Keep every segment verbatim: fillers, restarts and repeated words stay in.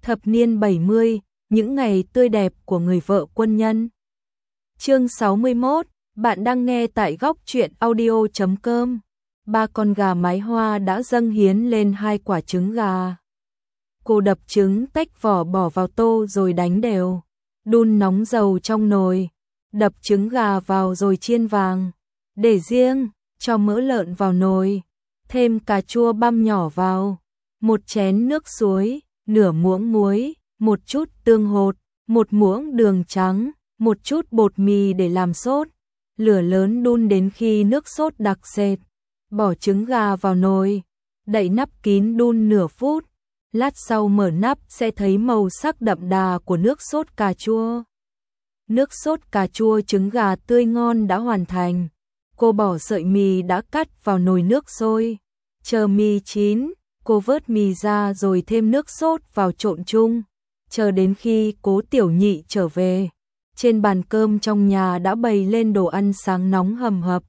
Thập niên bảy mươi, những ngày tươi đẹp của người vợ quân nhân. Chương sáu mươi mốt, bạn đang nghe tại góc truyện audio chấm com. Ba con gà mái hoa đã dâng hiến lên hai quả trứng gà. Cô đập trứng tách vỏ bỏ vào tô rồi đánh đều. Đun nóng dầu trong nồi, đập trứng gà vào rồi chiên vàng. Để riêng, cho mỡ lợn vào nồi, thêm cà chua băm nhỏ vào, một chén nước suối, nửa muỗng muối, một chút tương hột, một muỗng đường trắng, một chút bột mì để làm sốt. Lửa lớn đun đến khi nước sốt đặc sệt. Bỏ trứng gà vào nồi, đậy nắp kín đun nửa phút. Lát sau mở nắp sẽ thấy màu sắc đậm đà của nước sốt cà chua. Nước sốt cà chua trứng gà tươi ngon đã hoàn thành. Cô bỏ sợi mì đã cắt vào nồi nước sôi. Chờ mì chín, cô vớt mì ra rồi thêm nước sốt vào trộn chung. Chờ đến khi Cố Tiểu Nhị trở về, trên bàn cơm trong nhà đã bày lên đồ ăn sáng nóng hầm hập.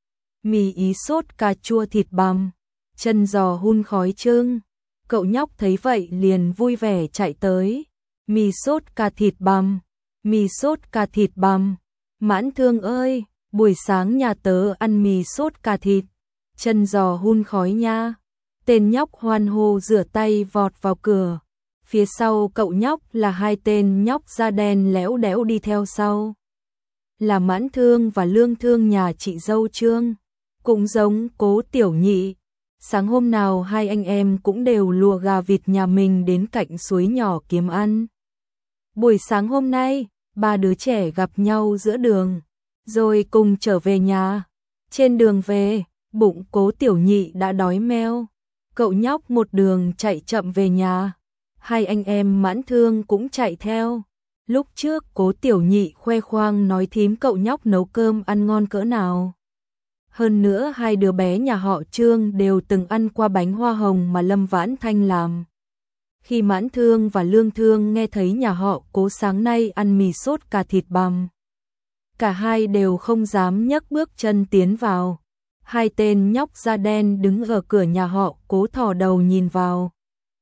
Mì ý sốt cà chua thịt bằm, chân giò hun khói trưng. Cậu nhóc thấy vậy liền vui vẻ chạy tới. Mì sốt cà thịt bằm, mì sốt cà thịt bằm. Mãn Thương ơi, buổi sáng nhà tớ ăn mì sốt cà thịt, chân giò hun khói nha. Tên nhóc hoan hô rửa tay vọt vào cửa. Phía sau cậu nhóc là hai tên nhóc da đen léo đẽo đi theo sau. Là Mãn Thương và Lương Thương nhà chị dâu Trương. Cũng giống Cố Tiểu Nhị. Sáng hôm nào hai anh em cũng đều lùa gà vịt nhà mình đến cạnh suối nhỏ kiếm ăn. Buổi sáng hôm nay, ba đứa trẻ gặp nhau giữa đường, rồi cùng trở về nhà. Trên đường về, bụng Cố Tiểu Nhị đã đói meo. Cậu nhóc một đường chạy chậm về nhà. Hai anh em Mãn Thương cũng chạy theo. Lúc trước Cố Tiểu Nhị khoe khoang nói thím cậu nhóc nấu cơm ăn ngon cỡ nào. Hơn nữa hai đứa bé nhà họ Trương đều từng ăn qua bánh hoa hồng mà Lâm Vãn Thanh làm. Khi Mãn Thương và Lương Thương nghe thấy nhà họ Cố sáng nay ăn mì sốt cà thịt bằm, cả hai đều không dám nhấc bước chân tiến vào. Hai tên nhóc da đen đứng ở cửa nhà họ Cố thò đầu nhìn vào.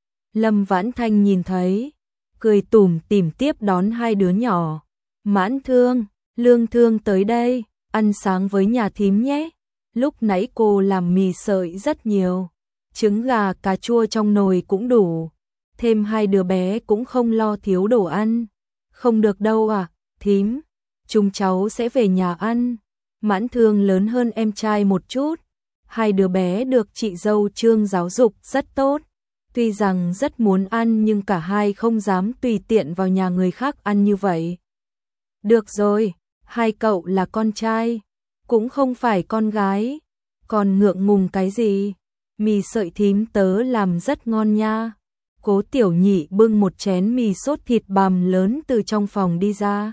Lâm Vãn Thanh nhìn thấy, cười tủm tỉm tiếp đón hai đứa nhỏ. Mãn Thương, Lương Thương tới đây, ăn sáng với nhà thím nhé. Lúc nãy cô làm mì sợi rất nhiều, trứng gà cà chua trong nồi cũng đủ. Thêm hai đứa bé cũng không lo thiếu đồ ăn. Không được đâu à, thím, chúng cháu sẽ về nhà ăn. Mãn Thương lớn hơn em trai một chút. Hai đứa bé được chị dâu Trương giáo dục rất tốt. Tuy rằng rất muốn ăn nhưng cả hai không dám tùy tiện vào nhà người khác ăn như vậy. Được rồi, hai cậu là con trai, cũng không phải con gái. Còn ngượng ngùng cái gì? Mì sợi thím tớ làm rất ngon nha. Cố Tiểu Nhị bưng một chén mì sốt thịt bằm lớn từ trong phòng đi ra.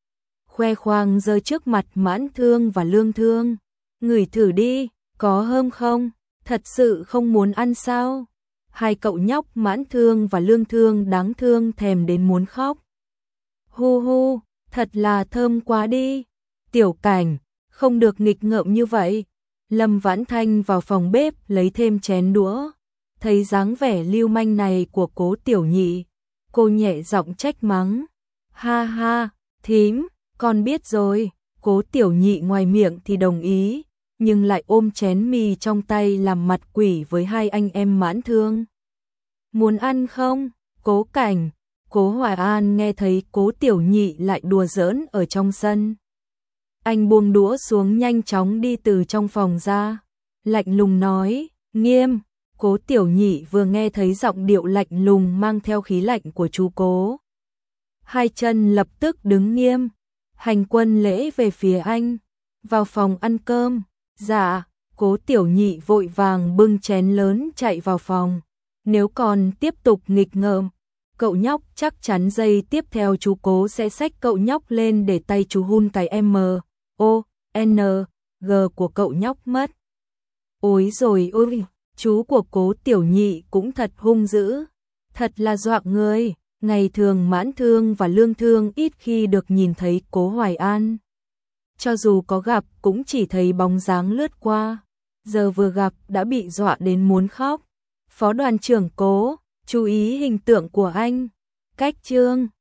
Khoe khoang giơ trước mặt Mãn Thương và Lương Thương. Ngửi thử đi, có hương không? Thật sự không muốn ăn sao? Hai cậu nhóc Mãn Thương và Lương Thương đáng thương thèm đến muốn khóc. Hu hu, thật là thơm quá đi. Tiểu Cảnh, không được nghịch ngợm như vậy. Lâm Vãn Thanh vào phòng bếp lấy thêm chén đũa. Thấy dáng vẻ lưu manh này của Cố Tiểu Nhị, cô nhẹ giọng trách mắng. Ha ha, thím, con biết rồi. Cố Tiểu Nhị ngoài miệng thì đồng ý, nhưng lại ôm chén mì trong tay làm mặt quỷ với hai anh em Mãn Thương. Muốn ăn không? Cố Cảnh, Cố Hoài An nghe thấy Cố Tiểu Nhị lại đùa giỡn ở trong sân. Anh buông đũa xuống nhanh chóng đi từ trong phòng ra, lạnh lùng nói, Nghiêm. Cố Tiểu Nhị vừa nghe thấy giọng điệu lạnh lùng mang theo khí lạnh của chú Cố. Hai chân lập tức đứng nghiêm, hành quân lễ về phía anh, vào phòng ăn cơm. Dạ, Cố Tiểu Nhị vội vàng bưng chén lớn chạy vào phòng. Nếu còn tiếp tục nghịch ngợm, cậu nhóc chắc chắn giây tiếp theo chú Cố sẽ xách cậu nhóc lên để tay chú hun cái M, O, N, G của cậu nhóc mất. Ôi rồi ôi, chú của Cố Tiểu Nhị cũng thật hung dữ, thật là dọa người. Ngày thường Mãn Thương và Lương Thương ít khi được nhìn thấy Cố Hoài An. Cho dù có gặp cũng chỉ thấy bóng dáng lướt qua, giờ vừa gặp đã bị dọa đến muốn khóc. Phó đoàn trưởng Cố, chú ý hình tượng của anh, Cách chương